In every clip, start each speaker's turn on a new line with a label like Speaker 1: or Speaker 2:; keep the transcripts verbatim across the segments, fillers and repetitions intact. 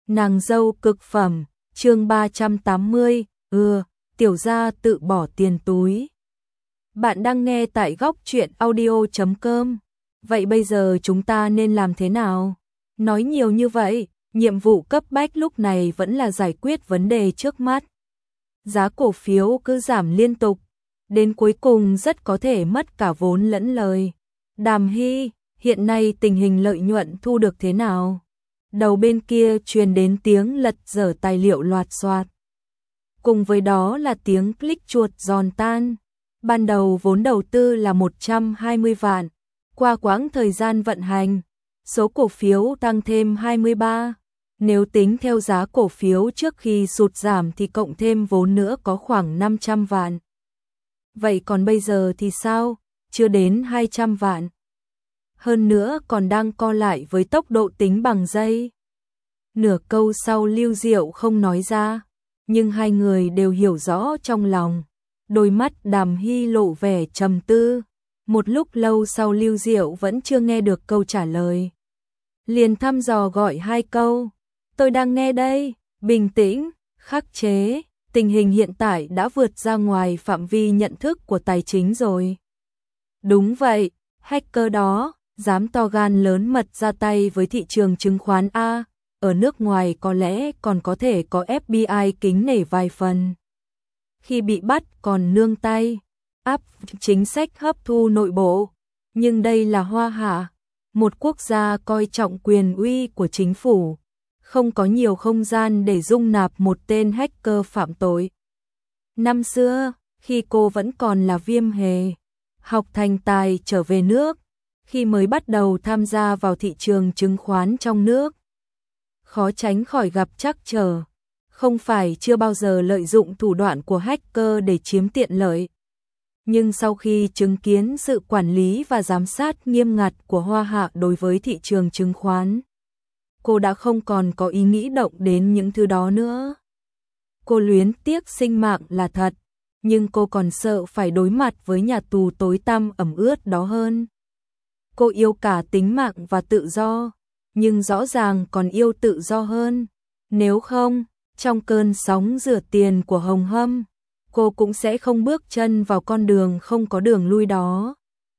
Speaker 1: Nàng dâu cực phẩm, chương ba trăm tám mươi, ưa, tiểu gia tự bỏ tiền túi. Bạn đang nghe tại góc truyện audio chấm com. Vậy bây giờ chúng ta nên làm thế nào? Nói nhiều như vậy, nhiệm vụ cấp bách lúc này vẫn là giải quyết vấn đề trước mắt. Giá cổ phiếu cứ giảm liên tục, đến cuối cùng rất có thể mất cả vốn lẫn lời. Đàm Hy, hiện nay tình hình lợi nhuận thu được thế nào? Đầu bên kia truyền đến tiếng lật dở tài liệu loạt soạt. Cùng với đó là tiếng click chuột giòn tan. Ban đầu vốn đầu tư là một trăm hai mươi vạn. Qua quãng thời gian vận hành, số cổ phiếu tăng thêm hai mươi ba. Nếu tính theo giá cổ phiếu trước khi sụt giảm thì cộng thêm vốn nữa có khoảng năm trăm vạn. Vậy còn bây giờ thì sao? Chưa đến hai trăm vạn. Hơn nữa còn đang co lại với tốc độ tính bằng giây. Nửa câu sau Lưu Diệu không nói ra, nhưng hai người đều hiểu rõ trong lòng. Đôi mắt Đàm Hy lộ vẻ trầm tư. Một lúc lâu sau Lưu Diệu vẫn chưa nghe được câu trả lời. Liền thăm dò gọi hai câu. Tôi đang nghe đây, bình tĩnh, khắc chế. Tình hình hiện tại đã vượt ra ngoài phạm vi nhận thức của tài chính rồi. Đúng vậy, hacker đó dám to gan lớn mật ra tay với thị trường chứng khoán A, ở nước ngoài có lẽ còn có thể có ép bê i kính nể vài phần. Khi bị bắt còn nương tay, áp chính sách hấp thu nội bộ, nhưng đây là Hoa Hạ, một quốc gia coi trọng quyền uy của chính phủ, không có nhiều không gian để dung nạp một tên hacker phạm tội. Năm xưa, khi cô vẫn còn là Viêm Hề, học thành tài trở về nước, khi mới bắt đầu tham gia vào thị trường chứng khoán trong nước, khó tránh khỏi gặp trắc trở, không phải chưa bao giờ lợi dụng thủ đoạn của hacker để chiếm tiện lợi. Nhưng sau khi chứng kiến sự quản lý và giám sát nghiêm ngặt của Hoa Hạ đối với thị trường chứng khoán, cô đã không còn có ý nghĩ động đến những thứ đó nữa. Cô luyến tiếc sinh mạng là thật, nhưng cô còn sợ phải đối mặt với nhà tù tối tăm ẩm ướt đó hơn. Cô yêu cả tính mạng và tự do, nhưng rõ ràng còn yêu tự do hơn. Nếu không, trong cơn sóng rửa tiền của Hồng Hâm, cô cũng sẽ không bước chân vào con đường không có đường lui đó.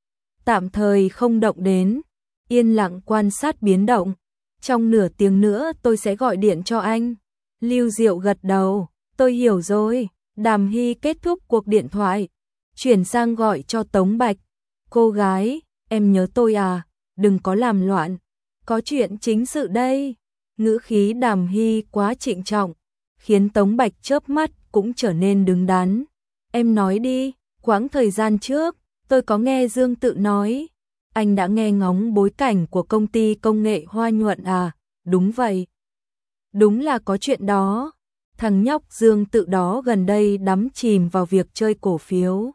Speaker 1: Tạm thời không động đến, yên lặng quan sát biến động. Trong nửa tiếng nữa tôi sẽ gọi điện cho anh. Lưu Diệu gật đầu, tôi hiểu rồi. Đàm Hy kết thúc cuộc điện thoại, chuyển sang gọi cho Tống Bạch. Cô gái, em nhớ tôi à, đừng có làm loạn, có chuyện chính sự đây. Ngữ khí Đàm Hy quá trịnh trọng, khiến Tống Bạch chớp mắt cũng trở nên đứng đắn. Em nói đi, quãng thời gian trước, tôi có nghe Dương Tự nói, anh đã nghe ngóng bối cảnh của công ty công nghệ Hoa Nhuận à? Đúng vậy. Đúng là có chuyện đó. Thằng nhóc Dương Tự đó gần đây đắm chìm vào việc chơi cổ phiếu.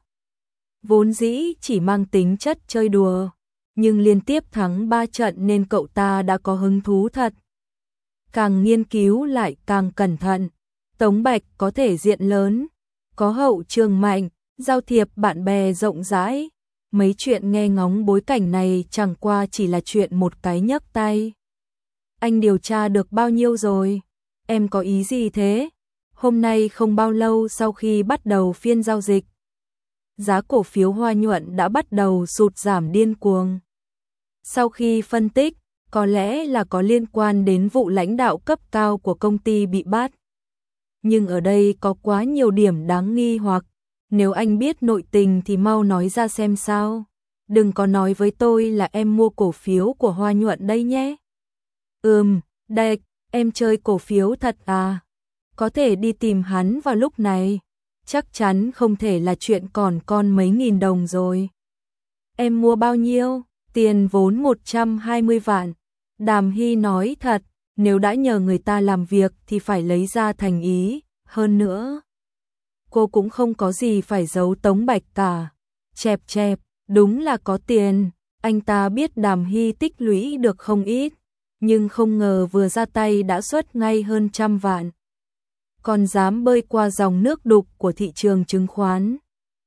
Speaker 1: Vốn dĩ chỉ mang tính chất chơi đùa, nhưng liên tiếp thắng ba trận nên cậu ta đã có hứng thú thật. Càng nghiên cứu lại càng cẩn thận. Tống Bạch có thể diện lớn, có hậu trường mạnh, giao thiệp bạn bè rộng rãi. Mấy chuyện nghe ngóng bối cảnh này chẳng qua chỉ là chuyện một cái nhấc tay. Anh điều tra được bao nhiêu rồi? Em có ý gì thế? Hôm nay không bao lâu sau khi bắt đầu phiên giao dịch, giá cổ phiếu Hoa Nhuận đã bắt đầu sụt giảm điên cuồng. Sau khi phân tích, có lẽ là có liên quan đến vụ lãnh đạo cấp cao của công ty bị bắt. Nhưng ở đây có quá nhiều điểm đáng nghi hoặc, nếu anh biết nội tình thì mau nói ra xem sao. Đừng có nói với tôi là em mua cổ phiếu của Hoa Nhuận đây nhé. Ừm, đây, em chơi cổ phiếu thật à? Có thể đi tìm hắn vào lúc này, chắc chắn không thể là chuyện còn con mấy nghìn đồng rồi. Em mua bao nhiêu? Tiền vốn một trăm hai mươi vạn. Đàm Hy nói thật, nếu đã nhờ người ta làm việc thì phải lấy ra thành ý, hơn nữa. Cô cũng không có gì phải giấu Tống Bạch cả. Chẹp chẹp, đúng là có tiền. Anh ta biết Đàm Hy tích lũy được không ít, nhưng không ngờ vừa ra tay đã xuất ngay hơn trăm vạn. Còn dám bơi qua dòng nước đục của thị trường chứng khoán.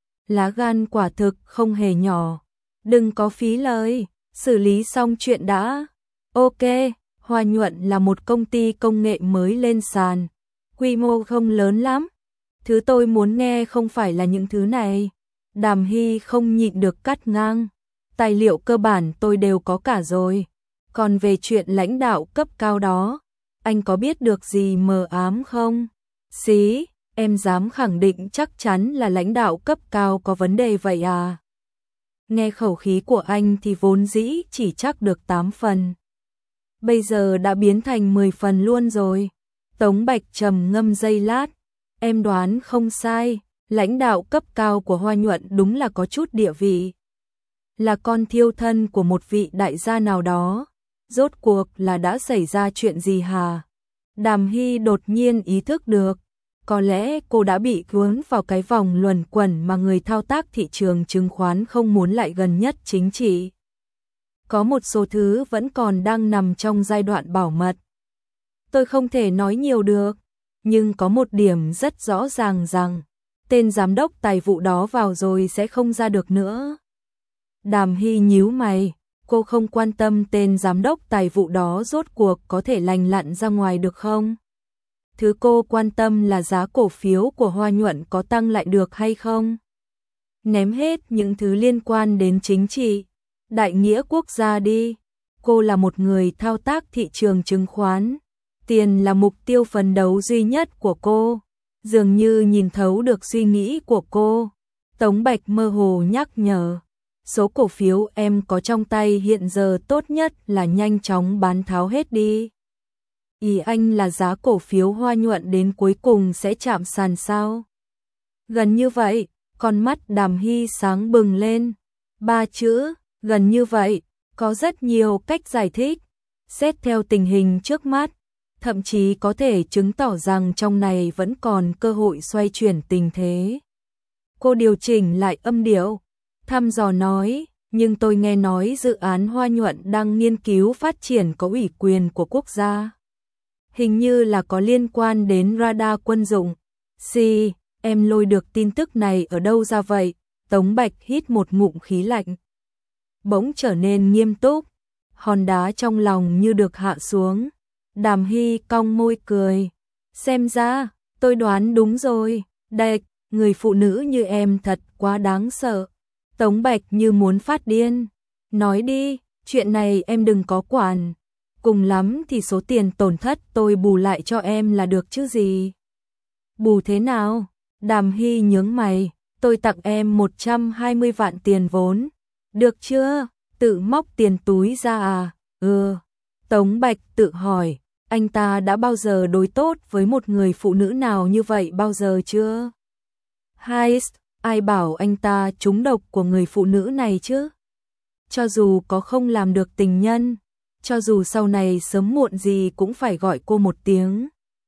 Speaker 1: Lá gan quả thực không hề nhỏ. Đừng có phí lời, xử lý xong chuyện đã. Ok, Hoa Nhuận là một công ty công nghệ mới lên sàn, quy mô không lớn lắm. Thứ tôi muốn nghe không phải là những thứ này. Đàm Hy không nhịn được cắt ngang. Tài liệu cơ bản tôi đều có cả rồi. Còn về chuyện lãnh đạo cấp cao đó, anh có biết được gì mờ ám không? Xí, em dám khẳng định chắc chắn là lãnh đạo cấp cao có vấn đề vậy à? Nghe khẩu khí của anh thì vốn dĩ chỉ chắc được tám phần. Bây giờ đã biến thành mười phần luôn rồi. Tống Bạch trầm ngâm giây lát. Em đoán không sai, lãnh đạo cấp cao của Hoa Nhuận đúng là có chút địa vị. Là con thiêu thân của một vị đại gia nào đó. Rốt cuộc là đã xảy ra chuyện gì hả? Đàm Hy đột nhiên ý thức được. Có lẽ cô đã bị cuốn vào cái vòng luẩn quẩn mà người thao tác thị trường chứng khoán không muốn lại gần nhất chính trị. Có một số thứ vẫn còn đang nằm trong giai đoạn bảo mật. Tôi không thể nói nhiều được, nhưng có một điểm rất rõ ràng rằng tên giám đốc tài vụ đó vào rồi sẽ không ra được nữa. Đàm Hy nhíu mày, cô không quan tâm tên giám đốc tài vụ đó rốt cuộc có thể lành lặn ra ngoài được không? Thứ cô quan tâm là giá cổ phiếu của Hoa Nhuận có tăng lại được hay không? Ném hết những thứ liên quan đến chính trị, đại nghĩa quốc gia đi. Cô là một người thao tác thị trường chứng khoán. Tiền là mục tiêu phấn đấu duy nhất của cô. Dường như nhìn thấu được suy nghĩ của cô. Tống Bạch mơ hồ nhắc nhở. Số cổ phiếu em có trong tay hiện giờ tốt nhất là nhanh chóng bán tháo hết đi. Ý anh là giá cổ phiếu Hoa Nhuận đến cuối cùng sẽ chạm sàn sao? Gần như vậy, con mắt Đàm Hy sáng bừng lên. Ba chữ, gần như vậy, có rất nhiều cách giải thích. Xét theo tình hình trước mắt, thậm chí có thể chứng tỏ rằng trong này vẫn còn cơ hội xoay chuyển tình thế. Cô điều chỉnh lại âm điệu, thăm dò nói, nhưng tôi nghe nói dự án Hoa Nhuận đang nghiên cứu phát triển có ủy quyền của quốc gia. Hình như là có liên quan đến radar quân dụng. Xì, em lôi được tin tức này ở đâu ra vậy? Tống Bạch hít một ngụm khí lạnh. Bỗng trở nên nghiêm túc, hòn đá trong lòng như được hạ xuống. Đàm Hy cong môi cười. Xem ra, tôi đoán đúng rồi. Đệch, người phụ nữ như em thật quá đáng sợ. Tống Bạch như muốn phát điên. Nói đi, chuyện này em đừng có quản. Cùng lắm thì số tiền tổn thất tôi bù lại cho em là được chứ gì. Bù thế nào? Đàm Hy nhướng mày. Tôi tặng em một trăm hai mươi vạn tiền vốn. Được chưa? Tự móc tiền túi ra à? Ừ. Tống Bạch tự hỏi. Anh ta đã bao giờ đối tốt với một người phụ nữ nào như vậy bao giờ chưa? Hai, ai bảo anh ta trúng độc của người phụ nữ này chứ? Cho dù có không làm được tình nhân, cho dù sau này sớm muộn gì cũng phải gọi cô một tiếng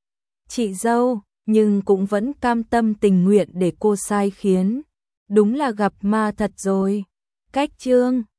Speaker 1: chị dâu, nhưng cũng vẫn cam tâm tình nguyện để cô sai khiến. Đúng là gặp ma thật rồi. Cách chương